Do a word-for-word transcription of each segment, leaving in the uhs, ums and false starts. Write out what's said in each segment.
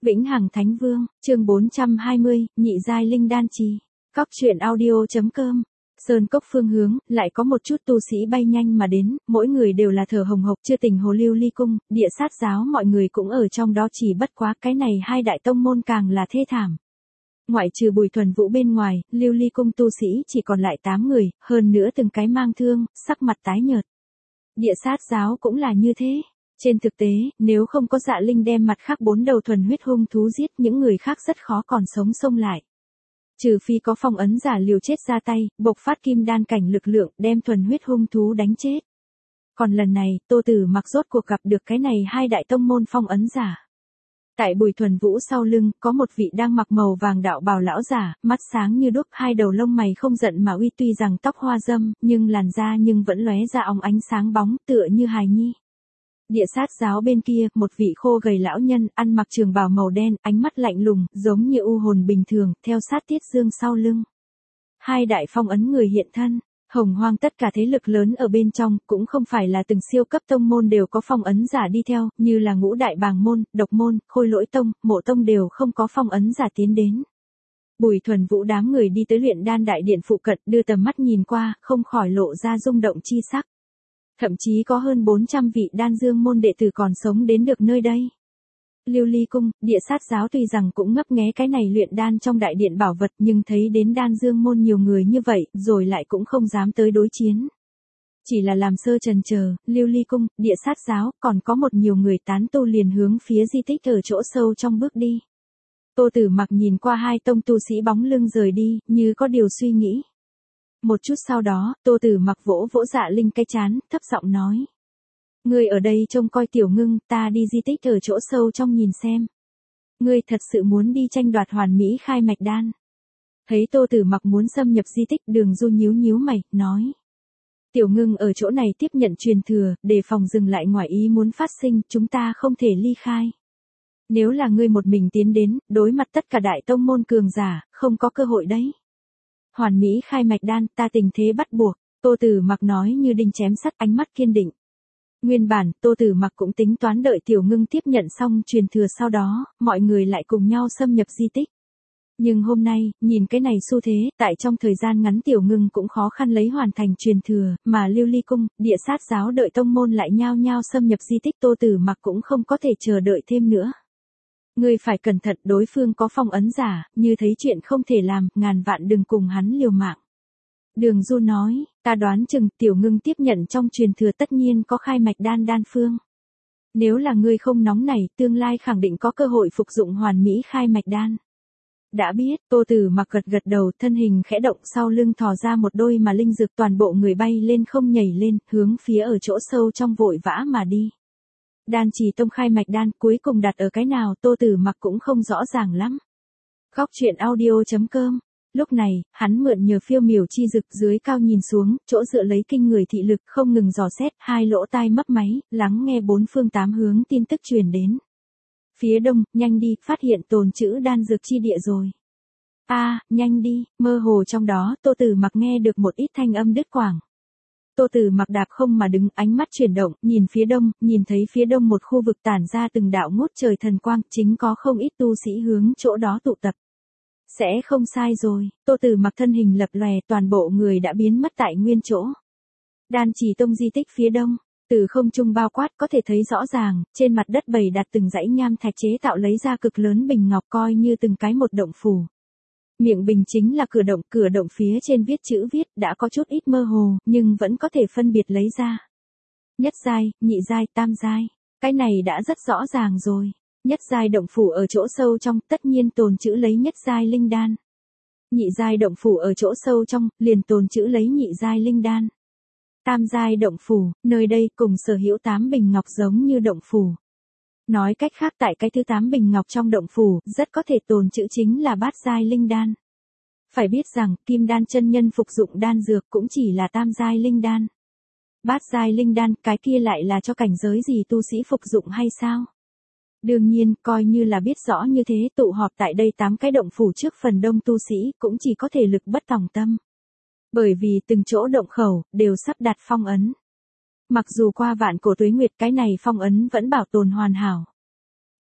Vĩnh Hằng Thánh Vương, chương bốn trăm hai mươi, nhị giai linh đan trì. Cóc truyện audio.com. Sơn cốc phương hướng, lại có một chút tu sĩ bay nhanh mà đến, mỗi người đều là thở hồng hộc chưa tỉnh hồ lưu ly cung, địa sát giáo mọi người cũng ở trong đó, chỉ bất quá cái này hai đại tông môn càng là thê thảm. Ngoại trừ Bùi Thuần Vũ bên ngoài, lưu ly cung tu sĩ chỉ còn lại tám người, hơn nữa từng cái mang thương, sắc mặt tái nhợt. Địa sát giáo cũng là như thế. Trên thực tế, nếu không có Dạ Linh đem mặt khác bốn đầu thuần huyết hung thú giết, những người khác rất khó còn sống xông lại. Trừ phi có phong ấn giả liều chết ra tay, bộc phát kim đan cảnh lực lượng, đem thuần huyết hung thú đánh chết. Còn lần này, Tô Tử Mặc rốt cuộc gặp được cái này hai đại tông môn phong ấn giả. Tại Bùi Thuần Vũ sau lưng, có một vị đang mặc màu vàng đạo bào lão giả, mắt sáng như đuốc, hai đầu lông mày không giận mà uy, tuy rằng tóc hoa râm, nhưng làn da nhưng vẫn lóe ra óng ánh sáng bóng, tựa như hài nhi. Địa sát giáo bên kia, một vị khô gầy lão nhân, ăn mặc trường bào màu đen, ánh mắt lạnh lùng, giống như u hồn bình thường, theo sát Tiết Dương sau lưng. Hai đại phong ấn người hiện thân, hồng hoang tất cả thế lực lớn ở bên trong, cũng không phải là từng siêu cấp tông môn đều có phong ấn giả đi theo, như là ngũ đại bàng môn, độc môn, khôi lỗi tông, mộ tông đều không có phong ấn giả tiến đến. Bùi Thuần Vũ đám người đi tới luyện đan đại điện phụ cận, đưa tầm mắt nhìn qua, không khỏi lộ ra rung động chi sắc. Thậm chí có hơn bốn trăm vị đan dương môn đệ tử còn sống đến được nơi đây. Lưu ly cung, địa sát giáo tuy rằng cũng ngấp nghé cái này luyện đan trong đại điện bảo vật, nhưng thấy đến đan dương môn nhiều người như vậy, rồi lại cũng không dám tới đối chiến. Chỉ là làm sơ trần chờ, lưu ly cung, địa sát giáo, còn có một nhiều người tán tu liền hướng phía di tích ở chỗ sâu trong bước đi. Tô Tử Mặc nhìn qua hai tông tu sĩ bóng lưng rời đi, như có điều suy nghĩ. Một chút sau đó, Tô Tử Mặc vỗ vỗ Dạ Linh cái chán, thấp giọng nói. Ngươi ở đây trông coi Tiểu Ngưng, ta đi di tích ở chỗ sâu trong nhìn xem. Ngươi thật sự muốn đi tranh đoạt hoàn mỹ khai mạch đan. Thấy Tô Tử Mặc muốn xâm nhập di tích, Đường Du nhíu nhíu mày, nói. Tiểu Ngưng ở chỗ này tiếp nhận truyền thừa, đề phòng dừng lại ngoài ý muốn phát sinh, chúng ta không thể ly khai. Nếu là ngươi một mình tiến đến, đối mặt tất cả đại tông môn cường giả, không có cơ hội đấy. Hoàn mỹ khai mạch đan, ta tình thế bắt buộc, Tô Tử Mặc nói như đinh chém sắt, ánh mắt kiên định. Nguyên bản, Tô Tử Mặc cũng tính toán đợi Tiểu Ngưng tiếp nhận xong truyền thừa sau đó, mọi người lại cùng nhau xâm nhập di tích. Nhưng hôm nay, nhìn cái này xu thế, tại trong thời gian ngắn Tiểu Ngưng cũng khó khăn lấy hoàn thành truyền thừa, mà lưu ly cung, địa sát giáo đợi tông môn lại nhao nhao xâm nhập di tích, Tô Tử Mặc cũng không có thể chờ đợi thêm nữa. Ngươi phải cẩn thận, đối phương có phong ấn giả, như thấy chuyện không thể làm, ngàn vạn đừng cùng hắn liều mạng. Đường Du nói, ta đoán chừng Tiểu Ngưng tiếp nhận trong truyền thừa tất nhiên có khai mạch đan đan phương. Nếu là ngươi không nóng nảy, tương lai khẳng định có cơ hội phục dụng hoàn mỹ khai mạch đan. Đã biết, Tô Tử Mặc gật gật đầu, thân hình khẽ động, sau lưng thò ra một đôi mà linh dược, toàn bộ người bay lên không nhảy lên, hướng phía ở chỗ sâu trong vội vã mà đi. Đan trì tông khai mạch đan cuối cùng đặt ở cái nào, Tô Tử Mặc cũng không rõ ràng lắm. Cóc truyện audio.com. Lúc này, hắn mượn nhờ phiêu miểu chi dực dưới cao nhìn xuống, chỗ dựa lấy kinh người thị lực, không ngừng dò xét, hai lỗ tai mấp máy, lắng nghe bốn phương tám hướng tin tức truyền đến. Phía đông, nhanh đi, phát hiện tồn trữ đan dược chi địa rồi. A, à, nhanh đi, mơ hồ trong đó, Tô Tử Mặc nghe được một ít thanh âm đứt quãng. Tô Tử Mặc đạp không mà đứng, ánh mắt chuyển động, nhìn phía đông, nhìn thấy phía đông một khu vực tản ra từng đạo ngút trời thần quang, chính có không ít tu sĩ hướng chỗ đó tụ tập. Sẽ không sai rồi, Tô Tử Mặc thân hình lập lòe, toàn bộ người đã biến mất tại nguyên chỗ. Đan trì tông di tích phía đông, từ không trung bao quát có thể thấy rõ ràng, trên mặt đất bày đặt từng dãy nham thạch chế tạo lấy ra cực lớn bình ngọc, coi như từng cái một động phủ. Miệng bình chính là cửa động, cửa động phía trên viết chữ viết, đã có chút ít mơ hồ, nhưng vẫn có thể phân biệt lấy ra. Nhất giai, nhị giai, tam giai, cái này đã rất rõ ràng rồi. Nhất giai động phủ ở chỗ sâu trong, tất nhiên tồn trữ lấy nhất giai linh đan. Nhị giai động phủ ở chỗ sâu trong, liền tồn trữ lấy nhị giai linh đan. Tam giai động phủ, nơi đây cùng sở hữu tám bình ngọc giống như động phủ. Nói cách khác, tại cái thứ tám bình ngọc trong động phủ, rất có thể tồn trữ chính là bát giai linh đan. Phải biết rằng, kim đan chân nhân phục dụng đan dược cũng chỉ là tam giai linh đan. Bát giai linh đan, cái kia lại là cho cảnh giới gì tu sĩ phục dụng hay sao? Đương nhiên, coi như là biết rõ như thế, tụ họp tại đây tám cái động phủ trước phần đông tu sĩ, cũng chỉ có thể lực bất tòng tâm. Bởi vì từng chỗ động khẩu, đều sắp đặt phong ấn. Mặc dù qua vạn cổ tuế nguyệt, cái này phong ấn vẫn bảo tồn hoàn hảo.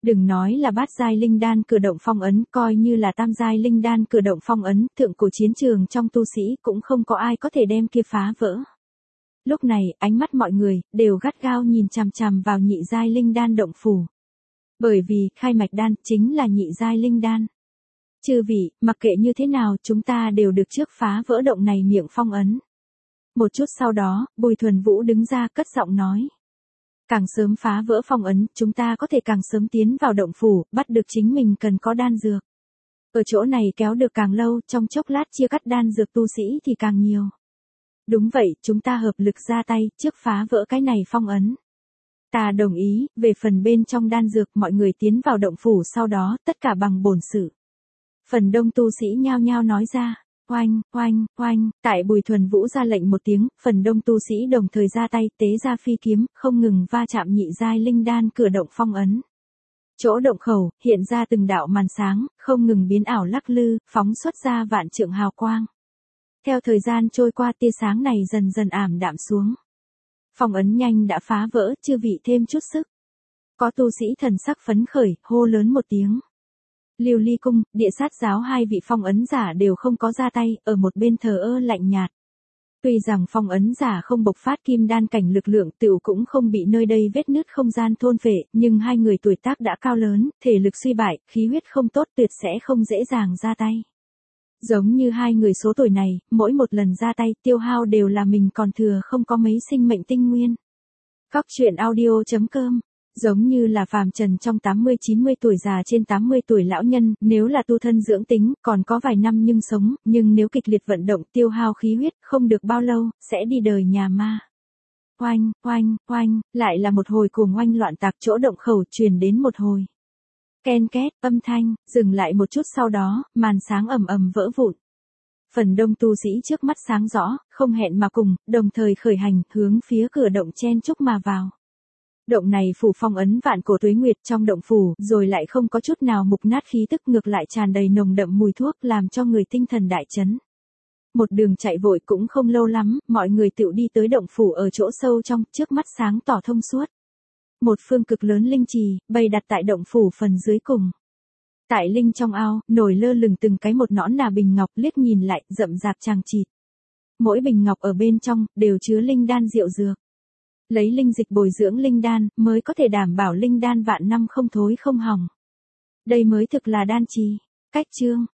Đừng nói là bát giai linh đan cử động phong ấn, coi như là tam giai linh đan cử động phong ấn, thượng cổ chiến trường trong tu sĩ cũng không có ai có thể đem kia phá vỡ. Lúc này, ánh mắt mọi người, đều gắt gao nhìn chằm chằm vào nhị giai linh đan động phủ. Bởi vì, khai mạch đan, chính là nhị giai linh đan. Chư vị, mặc kệ như thế nào, chúng ta đều được trước phá vỡ động này miệng phong ấn. Một chút sau đó, Bùi Thuần Vũ đứng ra cất giọng nói. Càng sớm phá vỡ phong ấn, chúng ta có thể càng sớm tiến vào động phủ, bắt được chính mình cần có đan dược. Ở chỗ này kéo được càng lâu, trong chốc lát chia cắt đan dược tu sĩ thì càng nhiều. Đúng vậy, chúng ta hợp lực ra tay, trước phá vỡ cái này phong ấn. Ta đồng ý, về phần bên trong đan dược mọi người tiến vào động phủ sau đó, tất cả bằng bổn sự. Phần đông tu sĩ nhao nhao nói ra. Oanh, oanh, oanh, tại Bùi Thuần Vũ ra lệnh một tiếng, phần đông tu sĩ đồng thời ra tay tế ra phi kiếm, không ngừng va chạm nhị giai linh đan cửa động phong ấn. Chỗ động khẩu, hiện ra từng đạo màn sáng, không ngừng biến ảo lắc lư, phóng xuất ra vạn trượng hào quang. Theo thời gian trôi qua tia sáng này dần dần ảm đạm xuống. Phong ấn nhanh đã phá vỡ, chư vị thêm chút sức. Có tu sĩ thần sắc phấn khởi, hô lớn một tiếng. Lưu Ly Cung, Địa Sát giáo hai vị phong ấn giả đều không có ra tay, ở một bên thờ ơ lạnh nhạt. Tuy rằng phong ấn giả không bộc phát kim đan cảnh lực lượng tựu cũng không bị nơi đây vết nứt không gian thôn phệ, nhưng hai người tuổi tác đã cao lớn, thể lực suy bại, khí huyết không tốt tuyệt sẽ không dễ dàng ra tay. Giống như hai người số tuổi này, mỗi một lần ra tay tiêu hao đều là mình còn thừa không có mấy sinh mệnh tinh nguyên. Góc truyện audio chấm com. Giống như là phàm trần trong tám mươi chín mươi tuổi già trên tám mươi tuổi lão nhân, nếu là tu thân dưỡng tính, còn có vài năm nhưng sống, nhưng nếu kịch liệt vận động tiêu hao khí huyết, không được bao lâu, sẽ đi đời nhà ma. Oanh, oanh, oanh, lại là một hồi cuồng oanh loạn tạc chỗ động khẩu truyền đến một hồi. Ken két, âm thanh, dừng lại một chút sau đó, màn sáng ầm ầm vỡ vụn. Phần đông tu sĩ trước mắt sáng rõ, không hẹn mà cùng, đồng thời khởi hành, hướng phía cửa động chen chúc mà vào. Động này phủ phong ấn vạn cổ tuế nguyệt trong động phủ, rồi lại không có chút nào mục nát khí tức, ngược lại tràn đầy nồng đậm mùi thuốc, làm cho người tinh thần đại chấn. Một đường chạy vội cũng không lâu lắm, mọi người tựu đi tới động phủ ở chỗ sâu trong, trước mắt sáng tỏ thông suốt. Một phương cực lớn linh trì, bày đặt tại động phủ phần dưới cùng. Tại linh trong ao, nổi lơ lửng từng cái một nõn nà bình ngọc, liếc nhìn lại, rậm rạp chằng chịt. Mỗi bình ngọc ở bên trong, đều chứa linh đan diệu dược. Lấy linh dịch bồi dưỡng linh đan, mới có thể đảm bảo linh đan vạn năm không thối không hỏng. Đây mới thực là đan trì. Cách chương,